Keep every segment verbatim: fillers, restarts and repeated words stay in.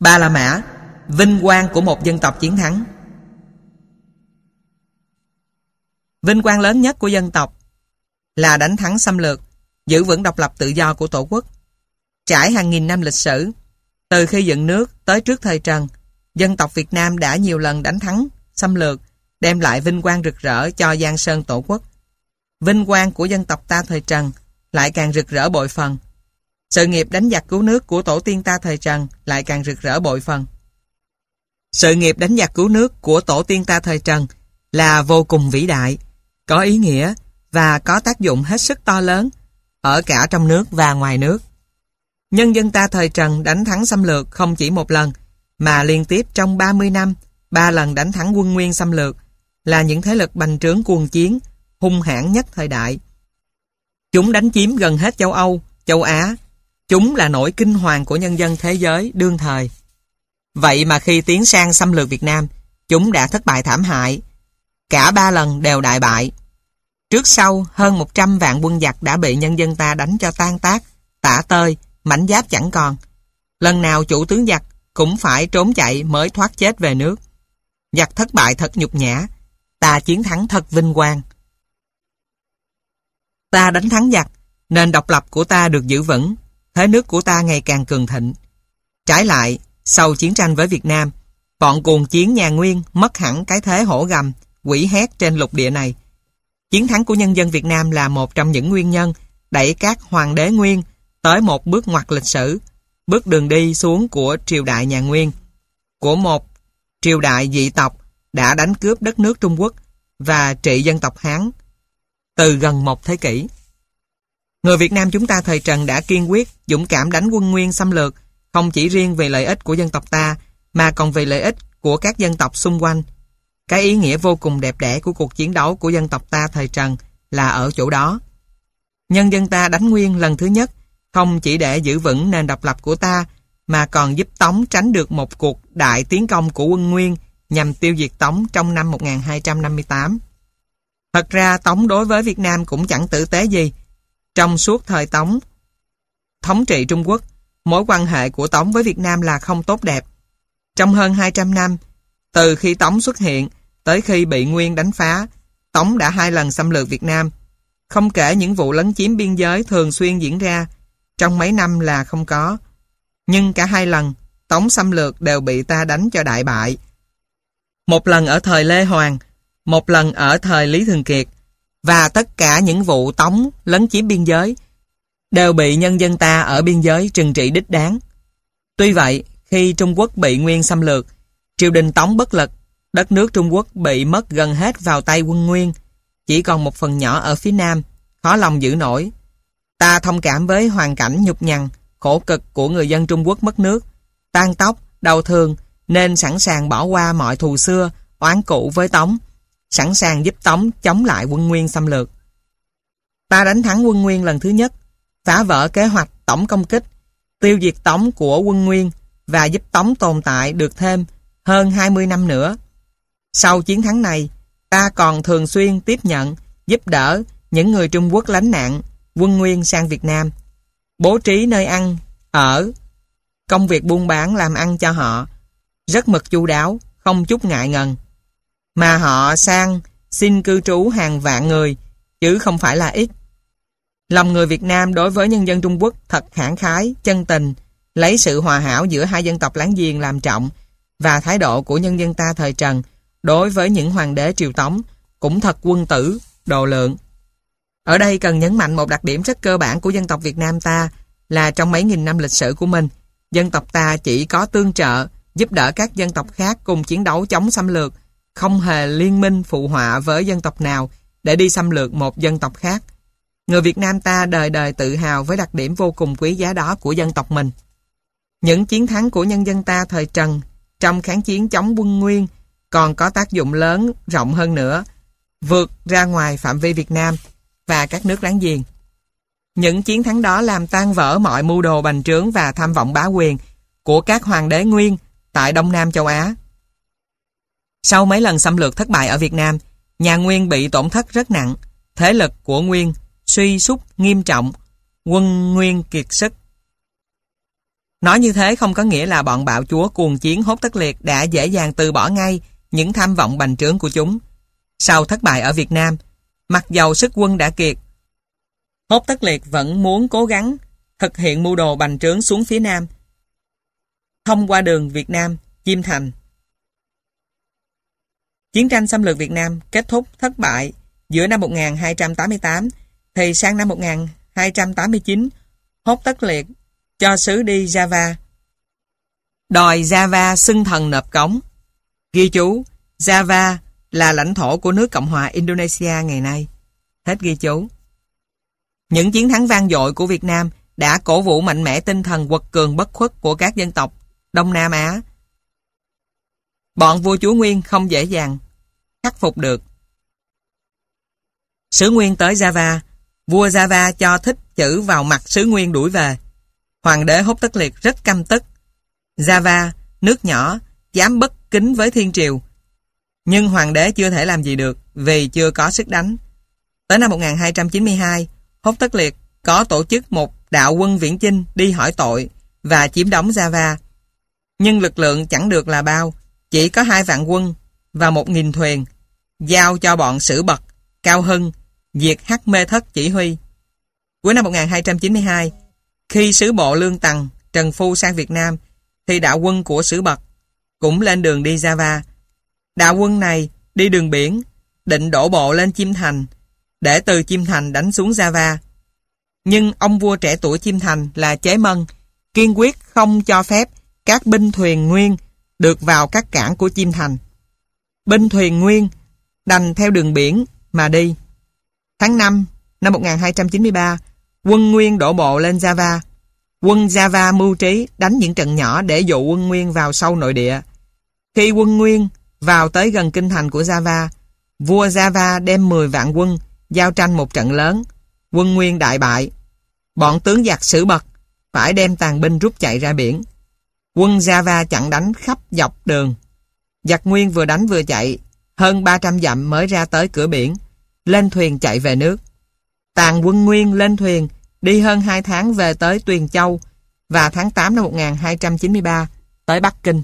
Ba La Mã, vinh quang của một dân tộc chiến thắng. Vinh quang lớn nhất của dân tộc là đánh thắng xâm lược, giữ vững độc lập tự do của Tổ quốc. Trải hàng nghìn năm lịch sử, từ khi dựng nước tới trước thời Trần, dân tộc Việt Nam đã nhiều lần đánh thắng xâm lược, đem lại vinh quang rực rỡ cho giang sơn Tổ quốc. Vinh quang của dân tộc ta thời Trần lại càng rực rỡ bội phần. Sự nghiệp đánh giặc cứu nước của tổ tiên ta thời Trần lại càng rực rỡ bội phần. Sự nghiệp đánh giặc cứu nước của tổ tiên ta thời Trần là vô cùng vĩ đại, có ý nghĩa và có tác dụng hết sức to lớn ở cả trong nước và ngoài nước. Nhân dân ta thời Trần đánh thắng xâm lược không chỉ một lần, mà liên tiếp trong ba mươi năm, ba lần đánh thắng quân Nguyên xâm lược, là những thế lực bành trướng cuồng chiến, hung hãn nhất thời đại. Chúng đánh chiếm gần hết châu Âu, châu Á. Chúng là nỗi kinh hoàng của nhân dân thế giới đương thời. Vậy mà khi tiến sang xâm lược Việt Nam, chúng đã thất bại thảm hại. Cả ba lần đều đại bại. Trước sau, hơn một trăm vạn quân giặc đã bị nhân dân ta đánh cho tan tác, tả tơi, mảnh giáp chẳng còn. Lần nào chủ tướng giặc cũng phải trốn chạy mới thoát chết về nước. Giặc thất bại thật nhục nhã, ta chiến thắng thật vinh quang. Ta đánh thắng giặc, nền độc lập của ta được giữ vững, thế nước của ta ngày càng cường thịnh. Trái lại, sau chiến tranh với Việt Nam, bọn cuồng chiến nhà Nguyên mất hẳn cái thế hổ gầm, quỷ hét trên lục địa này. Chiến thắng của nhân dân Việt Nam là một trong những nguyên nhân đẩy các hoàng đế Nguyên tới một bước ngoặt lịch sử, bước đường đi xuống của triều đại nhà Nguyên, của một triều đại dị tộc đã đánh cướp đất nước Trung Quốc và trị dân tộc Hán từ gần một thế kỷ. Người Việt Nam chúng ta thời Trần đã kiên quyết, dũng cảm đánh quân Nguyên xâm lược, không chỉ riêng vì lợi ích của dân tộc ta, mà còn vì lợi ích của các dân tộc xung quanh. Cái ý nghĩa vô cùng đẹp đẽ của cuộc chiến đấu của dân tộc ta thời Trần là ở chỗ đó. Nhân dân ta đánh Nguyên lần thứ nhất, không chỉ để giữ vững nền độc lập của ta, mà còn giúp Tống tránh được một cuộc đại tiến công của quân Nguyên nhằm tiêu diệt Tống trong năm một nghìn hai trăm năm mươi tám. Thật ra Tống đối với Việt Nam cũng chẳng tử tế gì. Trong suốt thời Tống thống trị Trung Quốc, mối quan hệ của Tống với Việt Nam là không tốt đẹp. Trong hơn hai trăm năm, từ khi Tống xuất hiện tới khi bị Nguyên đánh phá, Tống đã hai lần xâm lược Việt Nam. Không kể những vụ lấn chiếm biên giới thường xuyên diễn ra, trong mấy năm là không có. Nhưng cả hai lần, Tống xâm lược đều bị ta đánh cho đại bại. Một lần ở thời Lê Hoàng, một lần ở thời Lý Thường Kiệt, và tất cả những vụ Tống lấn chiếm biên giới đều bị nhân dân ta ở biên giới trừng trị đích đáng. Tuy vậy, khi Trung Quốc bị Nguyên xâm lược, triều đình Tống bất lực, đất nước Trung Quốc bị mất gần hết vào tay quân Nguyên, chỉ còn một phần nhỏ ở phía Nam, khó lòng giữ nổi. Ta thông cảm với hoàn cảnh nhục nhằn, khổ cực của người dân Trung Quốc mất nước, tan tóc, đau thương, nên sẵn sàng bỏ qua mọi thù xưa, oán cũ với Tống, sẵn sàng giúp Tống chống lại quân Nguyên xâm lược. Ta đánh thắng quân Nguyên lần thứ nhất, phá vỡ kế hoạch tổng công kích, tiêu diệt Tống của quân Nguyên và giúp Tống tồn tại được thêm hơn hai mươi năm nữa. Sau chiến thắng này, ta còn thường xuyên tiếp nhận, giúp đỡ những người Trung Quốc lánh nạn quân Nguyên sang Việt Nam, bố trí nơi ăn, ở, công việc buôn bán làm ăn cho họ, rất mực chu đáo, không chút ngại ngần. Mà họ sang xin cư trú hàng vạn người, chứ không phải là ít. Lòng người Việt Nam đối với nhân dân Trung Quốc thật khẳng khái, chân tình, lấy sự hòa hảo giữa hai dân tộc láng giềng làm trọng, và thái độ của nhân dân ta thời Trần đối với những hoàng đế triều Tống cũng thật quân tử, độ lượng. Ở đây cần nhấn mạnh một đặc điểm rất cơ bản của dân tộc Việt Nam ta là trong mấy nghìn năm lịch sử của mình, dân tộc ta chỉ có tương trợ, giúp đỡ các dân tộc khác cùng chiến đấu chống xâm lược, không hề liên minh phụ họa với dân tộc nào để đi xâm lược một dân tộc khác. Người Việt Nam ta đời đời tự hào với đặc điểm vô cùng quý giá đó của dân tộc mình. Những chiến thắng của nhân dân ta thời Trần trong kháng chiến chống quân Nguyên còn có tác dụng lớn rộng hơn nữa, vượt ra ngoài phạm vi Việt Nam và các nước láng giềng. Những chiến thắng đó làm tan vỡ mọi mưu đồ bành trướng và tham vọng bá quyền của các hoàng đế Nguyên tại Đông Nam châu Á. Sau mấy lần xâm lược thất bại ở Việt Nam, nhà Nguyên bị tổn thất rất nặng, thế lực của Nguyên suy sút nghiêm trọng, quân Nguyên kiệt sức. Nói như thế không có nghĩa là bọn bạo chúa cuồng chiến Hốt Tất Liệt đã dễ dàng từ bỏ ngay những tham vọng bành trướng của chúng. Sau thất bại ở Việt Nam, mặc dầu sức quân đã kiệt, Hốt Tất Liệt vẫn muốn cố gắng thực hiện mưu đồ bành trướng xuống phía Nam, thông qua đường Việt Nam, Chiêm Thành. Chiến tranh xâm lược Việt Nam kết thúc thất bại giữa năm một nghìn hai trăm tám mươi tám, thì sang năm một nghìn hai trăm tám mươi chín, Hốt Tất Liệt cho sứ đi Java, đòi Java xưng thần nộp cống. Ghi chú, Java là lãnh thổ của nước Cộng hòa Indonesia ngày nay. Hết ghi chú. Những chiến thắng vang dội của Việt Nam đã cổ vũ mạnh mẽ tinh thần quật cường bất khuất của các dân tộc Đông Nam Á. Bọn vua chúa Nguyên không dễ dàng khắc phục được. Sứ Nguyên tới Java, vua Java cho thích chữ vào mặt sứ Nguyên đuổi về. Hoàng đế Hốt Tất Liệt rất căm tức. Java, nước nhỏ, dám bất kính với thiên triều. Nhưng hoàng đế chưa thể làm gì được vì chưa có sức đánh. Tới năm một nghìn hai trăm chín mươi hai, Hốt Tất Liệt có tổ chức một đạo quân viễn chinh đi hỏi tội và chiếm đóng Java. Nhưng lực lượng chẳng được là bao, chỉ có hai vạn quân và một nghìn thuyền, giao cho bọn Sử Bật, Cao Hưng, Diệt Hắc Mê Thất chỉ huy. Cuối năm một nghìn hai trăm chín mươi hai, khi sứ bộ Lương Tằng, Trần Phu sang Việt Nam, thì đạo quân của Sử Bật cũng lên đường đi Java. Đạo quân này đi đường biển, định đổ bộ lên Chiêm Thành, để từ Chiêm Thành đánh xuống Java. Nhưng ông vua trẻ tuổi Chiêm Thành là Chế Mân kiên quyết không cho phép các binh thuyền Nguyên được vào các cảng của Chiêm Thành. Binh thuyền Nguyên đành theo đường biển mà đi. Tháng năm năm một nghìn hai trăm chín mươi ba, quân Nguyên đổ bộ lên Java. Quân Java mưu trí đánh những trận nhỏ để dụ quân Nguyên vào sâu nội địa. Khi quân Nguyên vào tới gần kinh thành của Java, vua Java đem mười vạn quân giao tranh một trận lớn. Quân Nguyên đại bại. Bọn tướng giặc Sử Bật phải đem tàn binh rút chạy ra biển. Quân Java chặn đánh khắp dọc đường. Giặc Nguyên vừa đánh vừa chạy, hơn ba trăm dặm mới ra tới cửa biển, lên thuyền chạy về nước. Tàn quân Nguyên lên thuyền, đi hơn hai tháng về tới Tuyền Châu, và tháng tám năm một nghìn hai trăm chín mươi ba tới Bắc Kinh.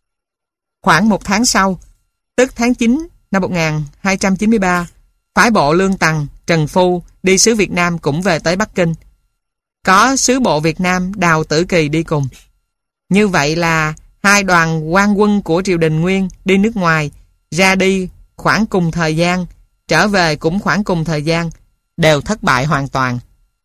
Khoảng một tháng sau, tức tháng chín năm một nghìn hai trăm chín mươi ba, phái bộ Lương Tằng, Trần Phu đi sứ Việt Nam cũng về tới Bắc Kinh. Có sứ bộ Việt Nam Đào Tử Kỳ đi cùng. Như vậy là hai đoàn quan quân của triều đình Nguyên đi nước ngoài, ra đi khoảng cùng thời gian, trở về cũng khoảng cùng thời gian, đều thất bại hoàn toàn.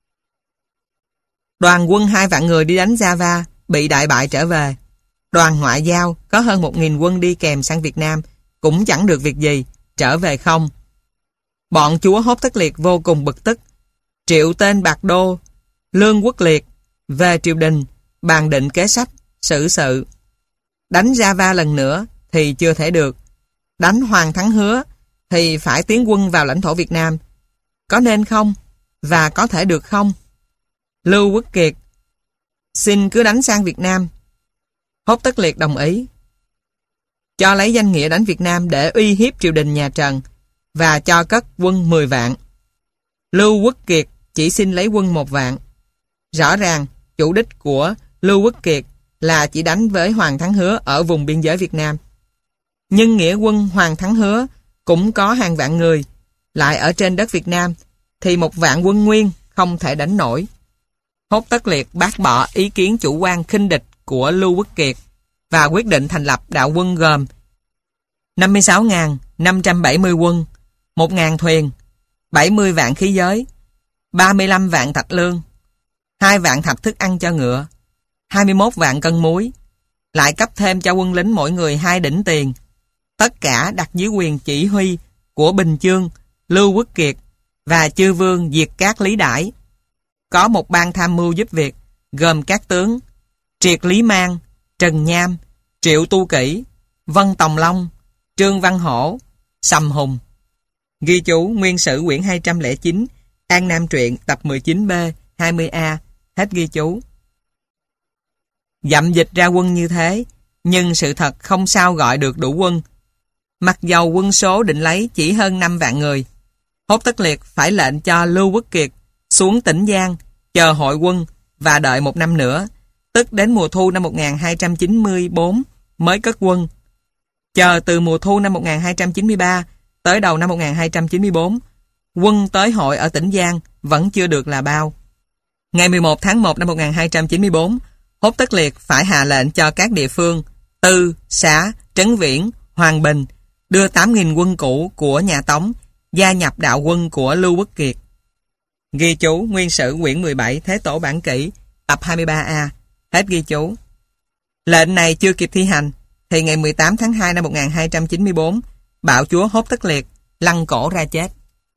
Đoàn quân hai vạn người đi đánh Java bị đại bại trở về. Đoàn ngoại giao có hơn một nghìn quân đi kèm sang Việt Nam cũng chẳng được việc gì, trở về không. Bọn chúa Hốt Tất Liệt vô cùng bực tức, triệu tên Bạc Đô, Lương Quốc Liệt về triều đình bàn định kế sách, xử sự. Đánh Java lần nữa thì chưa thể được. Đánh Hoàng Thắng Hứa thì phải tiến quân vào lãnh thổ Việt Nam. Có nên không? Và có thể được không? Lưu Quốc Kiệt xin cứ đánh sang Việt Nam. Hốt Tất Liệt đồng ý, cho lấy danh nghĩa đánh Việt Nam để uy hiếp triều đình nhà Trần, và cho cất quân mười vạn. Lưu Quốc Kiệt chỉ xin lấy quân một vạn. Rõ ràng chủ đích của Lưu Quốc Kiệt là chỉ đánh với Hoàng Thắng Hứa ở vùng biên giới Việt Nam. Nhưng nghĩa quân Hoàng Thắng Hứa cũng có hàng vạn người, lại ở trên đất Việt Nam, thì một vạn quân Nguyên không thể đánh nổi. Hốt Tất Liệt bác bỏ ý kiến chủ quan khinh địch của Lưu Quốc Kiệt và quyết định thành lập đạo quân gồm năm mươi sáu nghìn năm trăm bảy mươi quân, một nghìn thuyền, bảy mươi vạn khí giới, ba mươi lăm vạn thạch lương, hai vạn thạch thức ăn cho ngựa, hai mươi mốt vạn cân muối, lại cấp thêm cho quân lính mỗi người hai đỉnh tiền. Tất cả đặt dưới quyền chỉ huy của Bình Chương, Lưu Quốc Kiệt và chư vương Diệt Cát Lý Đãi. Có một ban tham mưu giúp việc gồm các tướng Triệt Lý Mang, Trần Nham, Triệu Tu Kỷ, Vân Tòng Long, Trương Văn Hổ, Sầm Hùng. Ghi chú Nguyên Sử quyển hai trăm lẻ chín, An Nam Truyện tập mười chín B, hai mươi A. Hết ghi chú. Dặm dịch ra quân như thế, nhưng sự thật không sao gọi được đủ quân. Mặc dầu quân số định lấy chỉ hơn năm vạn người, Hốt Tất Liệt phải lệnh cho Lưu Quốc Kiệt xuống tỉnh Giang chờ hội quân và đợi một năm nữa, tức đến mùa thu năm một nghìn hai trăm chín mươi tư mới cất quân. Chờ từ mùa thu năm một nghìn hai trăm chín mươi ba tới đầu năm một nghìn hai trăm chín mươi tư, quân tới hội ở tỉnh Giang vẫn chưa được là bao. Ngày mười một tháng một năm một nghìn hai trăm chín mươi tư, Hốt Tất Liệt phải hạ lệnh cho các địa phương Tư, Xá, Trấn Viễn, Hoàng Bình đưa tám nghìn quân cũ của nhà Tống gia nhập đạo quân của Lưu Quốc Kiệt. Ghi chú Nguyên Sử quyển mười bảy Thế Tổ Bản Kỷ tập hai mươi ba A. Hết ghi chú. Lệnh này chưa kịp thi hành thì ngày mười tám tháng hai năm một nghìn hai trăm chín mươi tư, bạo chúa Hốt Tất Liệt lăn cổ ra chết.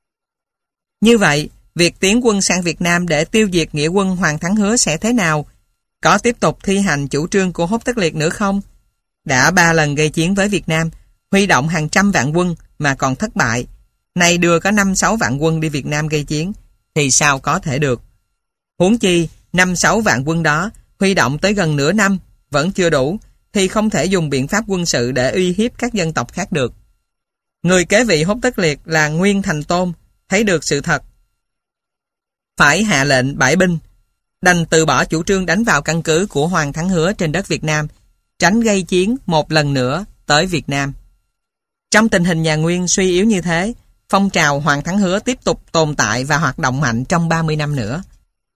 Như vậy, việc tiến quân sang Việt Nam để tiêu diệt nghĩa quân Hoàng Thắng Hứa sẽ thế nào? Có tiếp tục thi hành chủ trương của Hốt Tất Liệt nữa không? Đã ba lần gây chiến với Việt Nam, huy động hàng trăm vạn quân mà còn thất bại. Nay đưa có năm sáu vạn quân đi Việt Nam gây chiến, thì sao có thể được? Huống chi, năm sáu vạn quân đó huy động tới gần nửa năm vẫn chưa đủ, thì không thể dùng biện pháp quân sự để uy hiếp các dân tộc khác được. Người kế vị Hốt Tất Liệt là Nguyên Thành Tôn, thấy được sự thật, phải hạ lệnh bãi binh, đành từ bỏ chủ trương đánh vào căn cứ của Hoàng Thắng Hứa trên đất Việt Nam, tránh gây chiến một lần nữa tới Việt Nam. Trong tình hình nhà Nguyên suy yếu như thế, phong trào Hoàng Thắng Hứa tiếp tục tồn tại và hoạt động mạnh trong ba mươi năm nữa.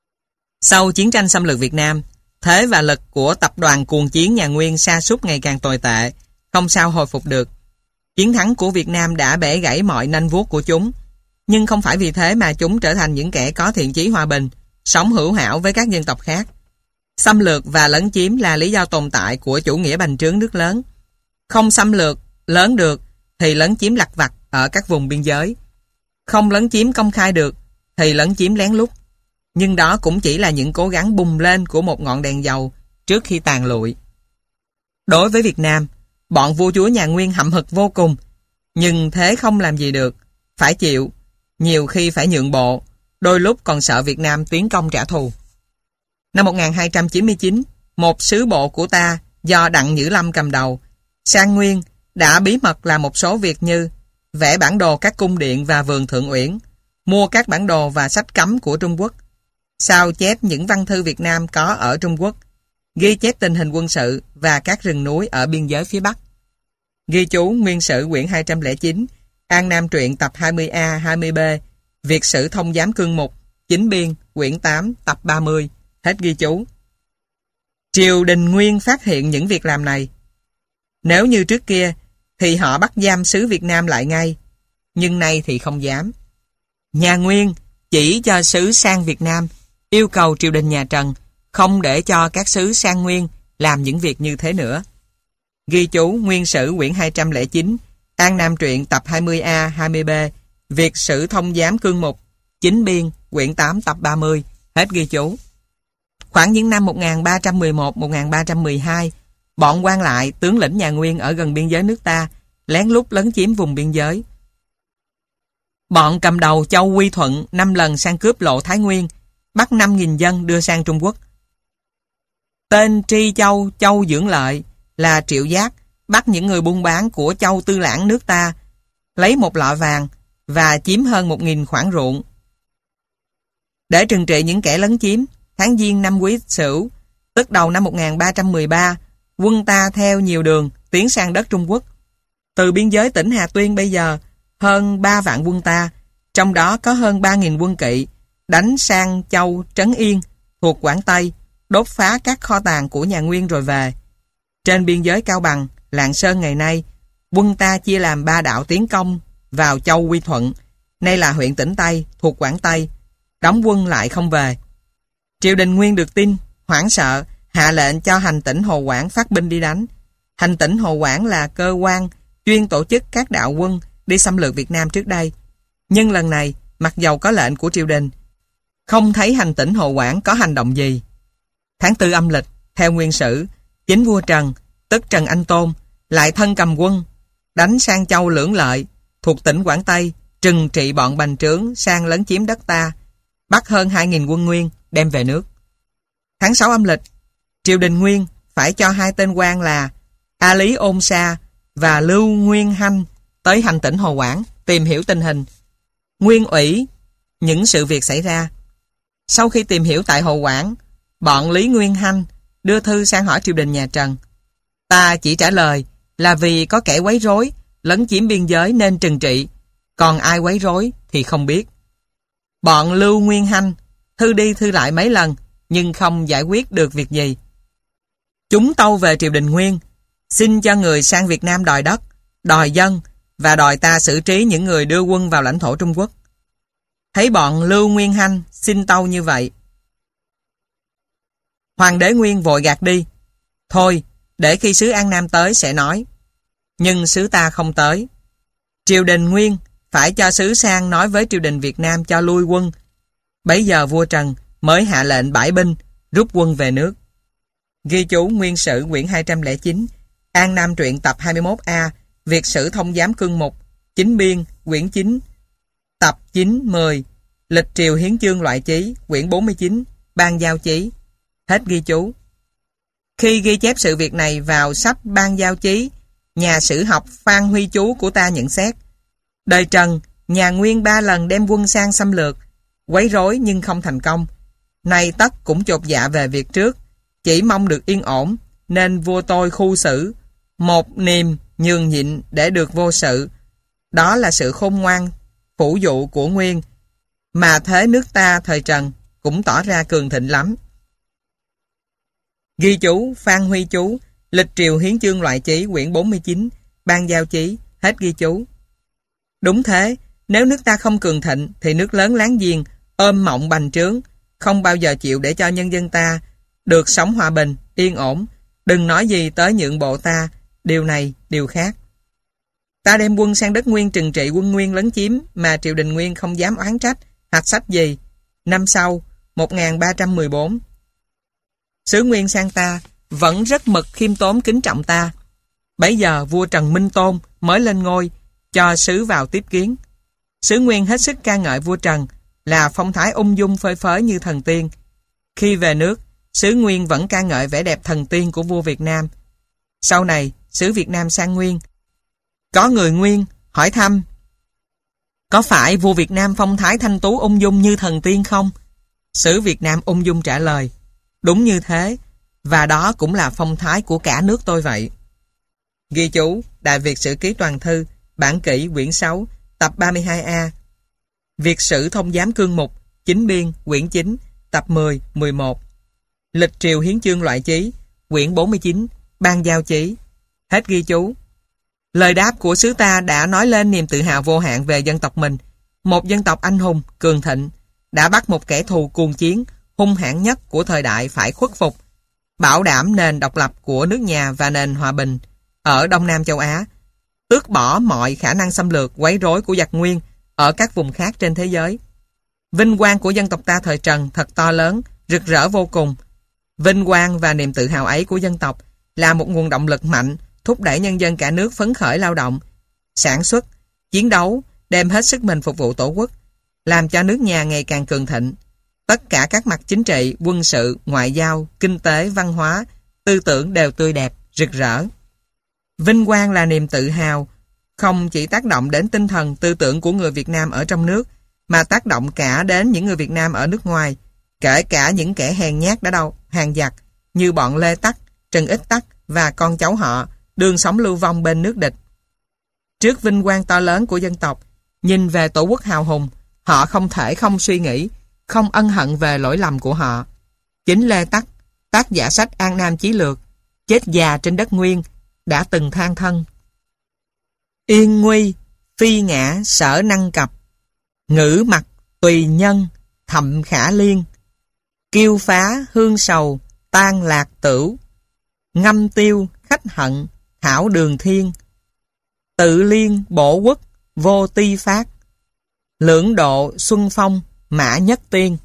Sau chiến tranh xâm lược Việt Nam, thế và lực của tập đoàn cuồng chiến nhà Nguyên sa sút ngày càng tồi tệ, không sao hồi phục được. Chiến thắng của Việt Nam đã bẻ gãy mọi nanh vuốt của chúng, nhưng không phải vì thế mà chúng trở thành những kẻ có thiện chí hòa bình, sống hữu hảo với các dân tộc khác. Xâm lược và lấn chiếm là lý do tồn tại của chủ nghĩa bành trướng nước lớn. Không xâm lược lớn được thì lấn chiếm lặt vặt ở các vùng biên giới. Không lấn chiếm công khai được thì lấn chiếm lén lút. Nhưng đó cũng chỉ là những cố gắng bùng lên của một ngọn đèn dầu trước khi tàn lụi. Đối với Việt Nam, bọn vua chúa nhà Nguyên hậm hực vô cùng, nhưng thế không làm gì được, phải chịu, nhiều khi phải nhượng bộ, đôi lúc còn sợ Việt Nam tiến công trả thù. Năm một nghìn hai trăm chín mươi chín, một sứ bộ của ta do Đặng Nhữ Lâm cầm đầu sang Nguyên đã bí mật làm một số việc như vẽ bản đồ các cung điện và vườn Thượng Uyển, mua các bản đồ và sách cấm của Trung Quốc, sao chép những văn thư Việt Nam có ở Trung Quốc, ghi chép tình hình quân sự và các rừng núi ở biên giới phía Bắc. Ghi chú Nguyên Sử quyển hai trăm lẻ chín, An Nam truyện tập hai mươi A, hai mươi B, Việt Sử Thông Giám Cương Mục, Chính Biên, quyển tám, tập ba mươi, hết ghi chú. Triều đình Nguyên phát hiện những việc làm này. Nếu như trước kia, thì họ bắt giam sứ Việt Nam lại ngay, nhưng nay thì không dám. Nhà Nguyên chỉ cho sứ sang Việt Nam, yêu cầu triều đình nhà Trần không để cho các sứ sang Nguyên làm những việc như thế nữa. Ghi chú Nguyên Sử quyển hai trăm lẻ chín, An Nam truyện tập hai mươi A, hai mươi B, Việt Sử Thông Giám Cương Mục, Chính Biên, quyển tám, tập ba mươi, hết ghi chú. Khoảng những năm một nghìn ba trăm mười một, một nghìn ba trăm mười hai, bọn quan lại, tướng lĩnh nhà Nguyên ở gần biên giới nước ta lén lút lấn chiếm vùng biên giới. Bọn cầm đầu Châu Quy Thuận năm lần sang cướp lộ Thái Nguyên, bắt năm nghìn dân đưa sang Trung Quốc. Tên Tri Châu, Châu Dưỡng Lợi là Triệu Giác bắt những người buôn bán của Châu Tư Lãng nước ta, lấy một lọ vàng và chiếm hơn một nghìn khoản ruộng. Để trừng trị những kẻ lấn chiếm, tháng Giêng năm Quý Sửu, tức đầu năm một nghìn ba trăm mười ba, quân ta theo nhiều đường tiến sang đất Trung Quốc. Từ biên giới tỉnh Hà Tuyên bây giờ, hơn ba vạn quân ta, trong đó có hơn ba nghìn quân kỵ, đánh sang Châu Trấn Yên, thuộc Quảng Tây, đốt phá các kho tàng của nhà Nguyên rồi về. Trên biên giới Cao Bằng, Lạng Sơn ngày nay, quân ta chia làm ba đạo tiến công vào Châu Quy Thuận, nay là huyện Tĩnh Tây, thuộc Quảng Tây, đóng quân lại không về. Triều đình Nguyên được tin, hoảng sợ, hạ lệnh cho Hành Tỉnh Hồ Quảng phát binh đi đánh. Hành Tỉnh Hồ Quảng là cơ quan chuyên tổ chức các đạo quân đi xâm lược Việt Nam trước đây. Nhưng lần này, mặc dầu có lệnh của triều đình, không thấy Hành Tỉnh Hồ Quảng có hành động gì. Tháng tư âm lịch, theo Nguyên Sử, chính vua Trần, tức Trần Anh Tôn, lại thân cầm quân, đánh sang Châu Lưỡng Lợi, thuộc tỉnh Quảng Tây, trừng trị bọn bành trướng sang lấn chiếm đất ta, bắt hơn hai nghìn quân Nguyên, đem về nước. Tháng sáu âm lịch, triều đình Nguyên phải cho hai tên quan là A Lý Ôn Sa và Lưu Nguyên Hanh tới Hành Tỉnh Hồ Quảng tìm hiểu tình hình, nguyên ủy những sự việc xảy ra. Sau khi tìm hiểu tại Hồ Quảng, bọn Lý Nguyên Hanh đưa thư sang hỏi triều đình nhà Trần. Ta chỉ trả lời là vì có kẻ quấy rối, lấn chiếm biên giới nên trừng trị, còn ai quấy rối thì không biết. Bọn Lưu Nguyên Hanh thư đi thư lại mấy lần nhưng không giải quyết được việc gì. Chúng tâu về triều đình Nguyên, xin cho người sang Việt Nam đòi đất, đòi dân và đòi ta xử trí những người đưa quân vào lãnh thổ Trung Quốc. Thấy bọn Lưu Nguyên Hanh xin tâu như vậy, Hoàng đế Nguyên vội gạt đi. Thôi, để khi sứ An Nam tới sẽ nói. Nhưng sứ ta không tới. Triều đình Nguyên phải cho sứ sang nói với triều đình Việt Nam cho lui quân. Bấy giờ vua Trần mới hạ lệnh bãi binh, rút quân về nước. Ghi chú Nguyên Sử quyển hai trăm lẻ chín, An Nam truyện tập hai mươi mốt A, Việt Sử Thông Giám Cương Mục, Chính Biên quyển chín, tập chín mười, Lịch Triều Hiến Chương Loại Chí quyển bốn mươi chín, Ban Giao Chí. Hết ghi chú. Khi ghi chép sự việc này vào sách Ban Giao Chí, nhà sử học Phan Huy Chú của ta nhận xét: đời Trần, nhà Nguyên ba lần đem quân sang xâm lược, quấy rối nhưng không thành công. Nay tất cũng chột dạ về việc trước, chỉ mong được yên ổn, nên vua tôi khu xử, một niềm nhường nhịn để được vô sự. Đó là sự khôn ngoan, phủ dụ của Nguyên, mà thế nước ta thời Trần cũng tỏ ra cường thịnh lắm. Ghi chú Phan Huy Chú, Lịch Triều Hiến Chương Loại Chí quyển bốn mươi chín, Ban Giao Chí. Hết ghi chú. Đúng thế, nếu nước ta không cường thịnh thì nước lớn láng giềng ôm mộng bành trướng, không bao giờ chịu để cho nhân dân ta được sống hòa bình, yên ổn. Đừng nói gì tới nhượng bộ ta, điều này, điều khác. Ta đem quân sang đất Nguyên trừng trị quân Nguyên lấn chiếm mà triều đình Nguyên không dám oán trách, hạch sách gì. Năm sau, một nghìn ba trăm mười bốn, sứ Nguyên sang ta vẫn rất mực khiêm tốn kính trọng ta. Bấy giờ vua Trần Minh Tôn mới lên ngôi, cho sứ vào tiếp kiến. Sứ Nguyên hết sức ca ngợi vua Trần là phong thái ung dung phơi phới như thần tiên. Khi về nước, sứ Nguyên vẫn ca ngợi vẻ đẹp thần tiên của vua Việt Nam. Sau này, sứ Việt Nam sang Nguyên, có người Nguyên hỏi thăm: có phải vua Việt Nam phong thái thanh tú ung dung như thần tiên không? Sứ Việt Nam ung dung trả lời: đúng như thế, và đó cũng là phong thái của cả nước tôi vậy. Ghi chú Đại Việt Sử Ký Toàn Thư, bản kỷ quyển sáu, tập ba mươi hai A, Việt Sử Thông Giám Cương Mục, Chính Biên quyển chín, tập mười, mười một, Lịch Triều Hiến Chương Loại Chí quyển bốn mươi chín, Ban Giao Chí. Hết ghi chú. Lời đáp của sứ ta đã nói lên niềm tự hào vô hạn về dân tộc mình, một dân tộc anh hùng, cường thịnh, đã bắt một kẻ thù cuồng chiến, hung hãn nhất của thời đại phải khuất phục, bảo đảm nền độc lập của nước nhà và nền hòa bình ở Đông Nam châu Á, tước bỏ mọi khả năng xâm lược, quấy rối của giặc Nguyên ở các vùng khác trên thế giới. Vinh quang của dân tộc ta thời Trần thật to lớn, rực rỡ vô cùng. Vinh quang và niềm tự hào ấy của dân tộc là một nguồn động lực mạnh thúc đẩy nhân dân cả nước phấn khởi lao động, sản xuất, chiến đấu, đem hết sức mình phục vụ Tổ quốc, làm cho nước nhà ngày càng cường thịnh. Tất cả các mặt chính trị, quân sự, ngoại giao, kinh tế, văn hóa, tư tưởng đều tươi đẹp, rực rỡ. Vinh quang là niềm tự hào, không chỉ tác động đến tinh thần, tư tưởng của người Việt Nam ở trong nước, mà tác động cả đến những người Việt Nam ở nước ngoài, kể cả những kẻ hèn nhát đã đâu, hàng giặc, như bọn Lê Tắc, Trần Ích Tắc và con cháu họ, đương sống lưu vong bên nước địch. Trước vinh quang to lớn của dân tộc, nhìn về Tổ quốc hào hùng, họ không thể không suy nghĩ, không ân hận về lỗi lầm của họ. Chính Lê Tắc, tác giả sách An Nam Chí Lược, chết già trên đất Nguyên, đã từng than thân: yên nguy, phi ngã sở năng cập, ngữ mặt tùy nhân, thậm khả liên, kiêu phá hương sầu, tan lạc tửu, ngâm tiêu khách hận, thảo đường thiên, tự liên bổ quốc, vô ti phát, lưỡng độ xuân phong, mã nhất tiên.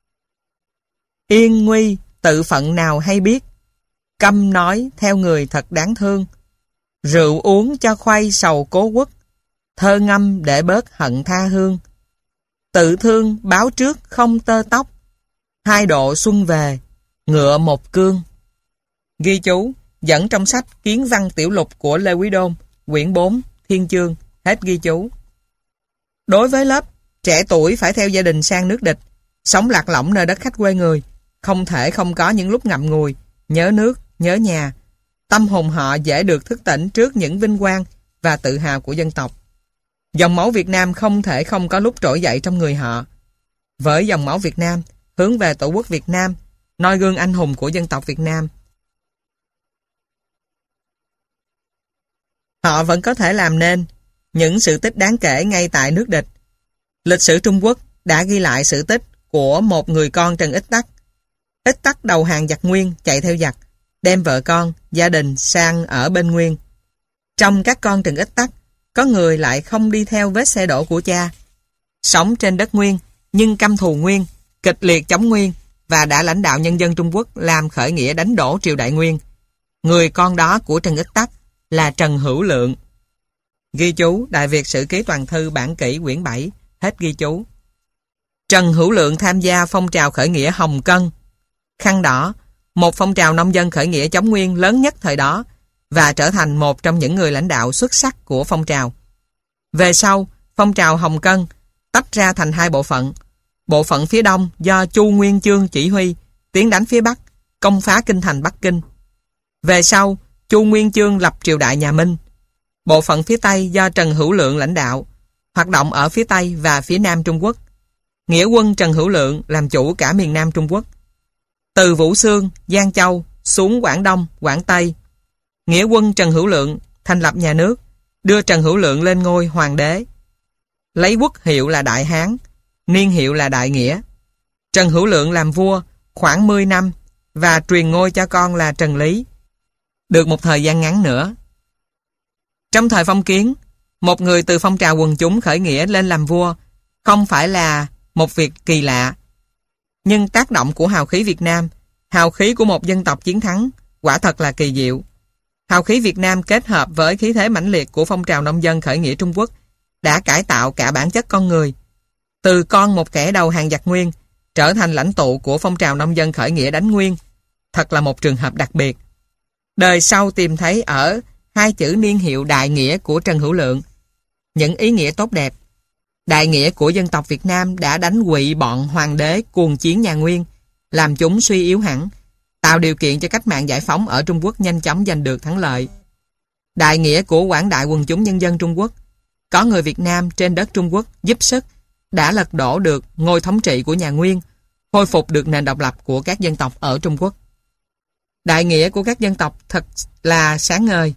Yên nguy tự phận nào hay biết, câm nói theo người thật đáng thương, rượu uống cho khoay sầu cố quốc, thơ ngâm để bớt hận tha hương, tự thương báo trước không tơ tóc, hai độ xuân về, ngựa một cương. Ghi chú dẫn trong sách Kiến Văn Tiểu Lục của Lê Quý Đôn, quyển bốn, Thiên Chương. Hết ghi chú. Đối với lớp trẻ tuổi phải theo gia đình sang nước địch, sống lạc lõng nơi đất khách quê người, không thể không có những lúc ngậm ngùi, nhớ nước, nhớ nhà. Tâm hồn họ dễ được thức tỉnh trước những vinh quang và tự hào của dân tộc. Dòng máu Việt Nam không thể không có lúc trỗi dậy trong người họ. Với dòng máu Việt Nam, hướng về Tổ quốc Việt Nam, noi gương anh hùng của dân tộc Việt Nam, họ vẫn có thể làm nên những sự tích đáng kể ngay tại nước địch. Lịch sử Trung Quốc đã ghi lại sự tích của một người con Trần Ích Tắc. Ích Tắc đầu hàng giặc Nguyên, chạy theo giặc, đem vợ con, gia đình sang ở bên Nguyên. Trong các con Trần Ích Tắc, có người lại không đi theo vết xe đổ của cha. Sống trên đất Nguyên, nhưng căm thù Nguyên, kịch liệt chống Nguyên và đã lãnh đạo nhân dân Trung Quốc làm khởi nghĩa đánh đổ triều đại Nguyên. Người con đó của Trần Ích Tắc là Trần Hữu Lượng. Ghi chú Đại Việt Sử Ký Toàn Thư bản kỷ quyển bảy, hết ghi chú. Trần Hữu Lượng tham gia phong trào khởi nghĩa Hồng Cân, Khăn Đỏ, một phong trào nông dân khởi nghĩa chống Nguyên lớn nhất thời đó, và trở thành một trong những người lãnh đạo xuất sắc của phong trào. Về sau, phong trào Hồng Cân tách ra thành hai bộ phận. Bộ phận phía đông do Chu Nguyên Chương chỉ huy, tiến đánh phía bắc, công phá kinh thành Bắc Kinh. Về sau, Chu Nguyên Chương lập triều đại nhà Minh. Bộ phận phía tây do Trần Hữu Lượng lãnh đạo, hoạt động ở phía tây và phía nam Trung Quốc. Nghĩa quân Trần Hữu Lượng làm chủ cả miền Nam Trung Quốc. Từ Vũ Xương, Giang Châu xuống Quảng Đông, Quảng Tây, Nghĩa quân Trần Hữu Lượng thành lập nhà nước, đưa Trần Hữu Lượng lên ngôi hoàng đế. Lấy quốc hiệu là Đại Hán, niên hiệu là Đại Nghĩa. Trần Hữu Lượng làm vua khoảng mười năm và truyền ngôi cho con là Trần Lý, được một thời gian ngắn nữa. Trong thời phong kiến, một người từ phong trào quần chúng khởi nghĩa lên làm vua không phải là một việc kỳ lạ. Nhưng tác động của hào khí Việt Nam, hào khí của một dân tộc chiến thắng, quả thật là kỳ diệu. Hào khí Việt Nam kết hợp với khí thế mãnh liệt của phong trào nông dân khởi nghĩa Trung Quốc đã cải tạo cả bản chất con người. Từ con một kẻ đầu hàng giặc Nguyên trở thành lãnh tụ của phong trào nông dân khởi nghĩa đánh Nguyên, thật là một trường hợp đặc biệt. Đời sau tìm thấy ở hai chữ niên hiệu Đại Nghĩa của Trần Hữu Lượng những ý nghĩa tốt đẹp. Đại nghĩa của dân tộc Việt Nam đã đánh quỵ bọn hoàng đế cuồng chiến nhà Nguyên, làm chúng suy yếu hẳn, tạo điều kiện cho cách mạng giải phóng ở Trung Quốc nhanh chóng giành được thắng lợi. Đại nghĩa của quảng đại quần chúng nhân dân Trung Quốc, có người Việt Nam trên đất Trung Quốc giúp sức, đã lật đổ được ngôi thống trị của nhà Nguyên, khôi phục được nền độc lập của các dân tộc ở Trung Quốc. Đại nghĩa của các dân tộc thật là sáng ngời.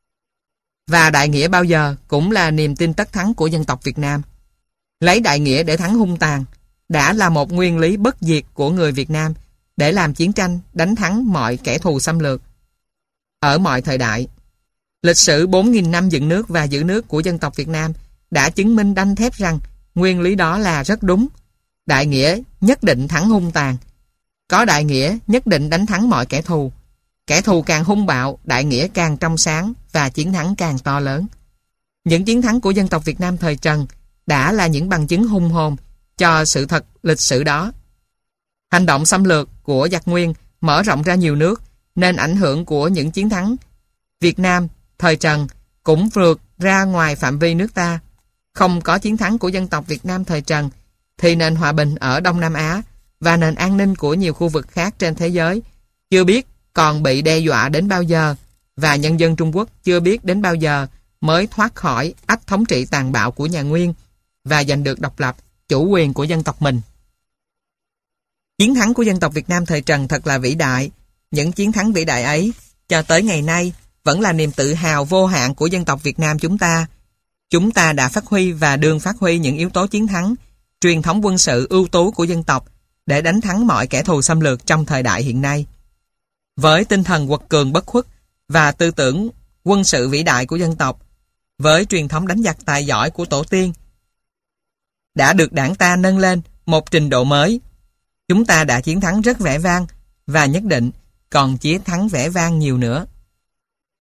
Và đại nghĩa bao giờ cũng là niềm tin tất thắng của dân tộc Việt Nam. Lấy đại nghĩa để thắng hung tàn đã là một nguyên lý bất diệt của người Việt Nam để làm chiến tranh đánh thắng mọi kẻ thù xâm lược ở mọi thời đại. Lịch sử bốn nghìn năm dựng nước và giữ nước của dân tộc Việt Nam đã chứng minh đanh thép rằng nguyên lý đó là rất đúng. Đại nghĩa nhất định thắng hung tàn. Có đại nghĩa nhất định đánh thắng mọi kẻ thù. Kẻ thù càng hung bạo, đại nghĩa càng trong sáng và chiến thắng càng to lớn. Những chiến thắng của dân tộc Việt Nam thời Trần đã là những bằng chứng hùng hồn cho sự thật lịch sử đó. Hành động xâm lược của giặc Nguyên mở rộng ra nhiều nước, nên ảnh hưởng của những chiến thắng Việt Nam thời Trần cũng vượt ra ngoài phạm vi nước ta. Không có chiến thắng của dân tộc Việt Nam thời Trần thì nền hòa bình ở Đông Nam Á và nền an ninh của nhiều khu vực khác trên thế giới chưa biết còn bị đe dọa đến bao giờ, và nhân dân Trung Quốc chưa biết đến bao giờ mới thoát khỏi ách thống trị tàn bạo của nhà Nguyên và giành được độc lập, chủ quyền của dân tộc mình. Chiến thắng của dân tộc Việt Nam thời Trần thật là vĩ đại. Những chiến thắng vĩ đại ấy cho tới ngày nay vẫn là niềm tự hào vô hạn của dân tộc Việt Nam chúng ta. Chúng ta đã phát huy và đương phát huy những yếu tố chiến thắng, truyền thống quân sự ưu tú của dân tộc để đánh thắng mọi kẻ thù xâm lược trong thời đại hiện nay. Với tinh thần quật cường bất khuất và tư tưởng quân sự vĩ đại của dân tộc, với truyền thống đánh giặc tài giỏi của tổ tiên, đã được đảng ta nâng lên một trình độ mới. Chúng ta đã chiến thắng rất vẻ vang và nhất định còn chiến thắng vẻ vang nhiều nữa.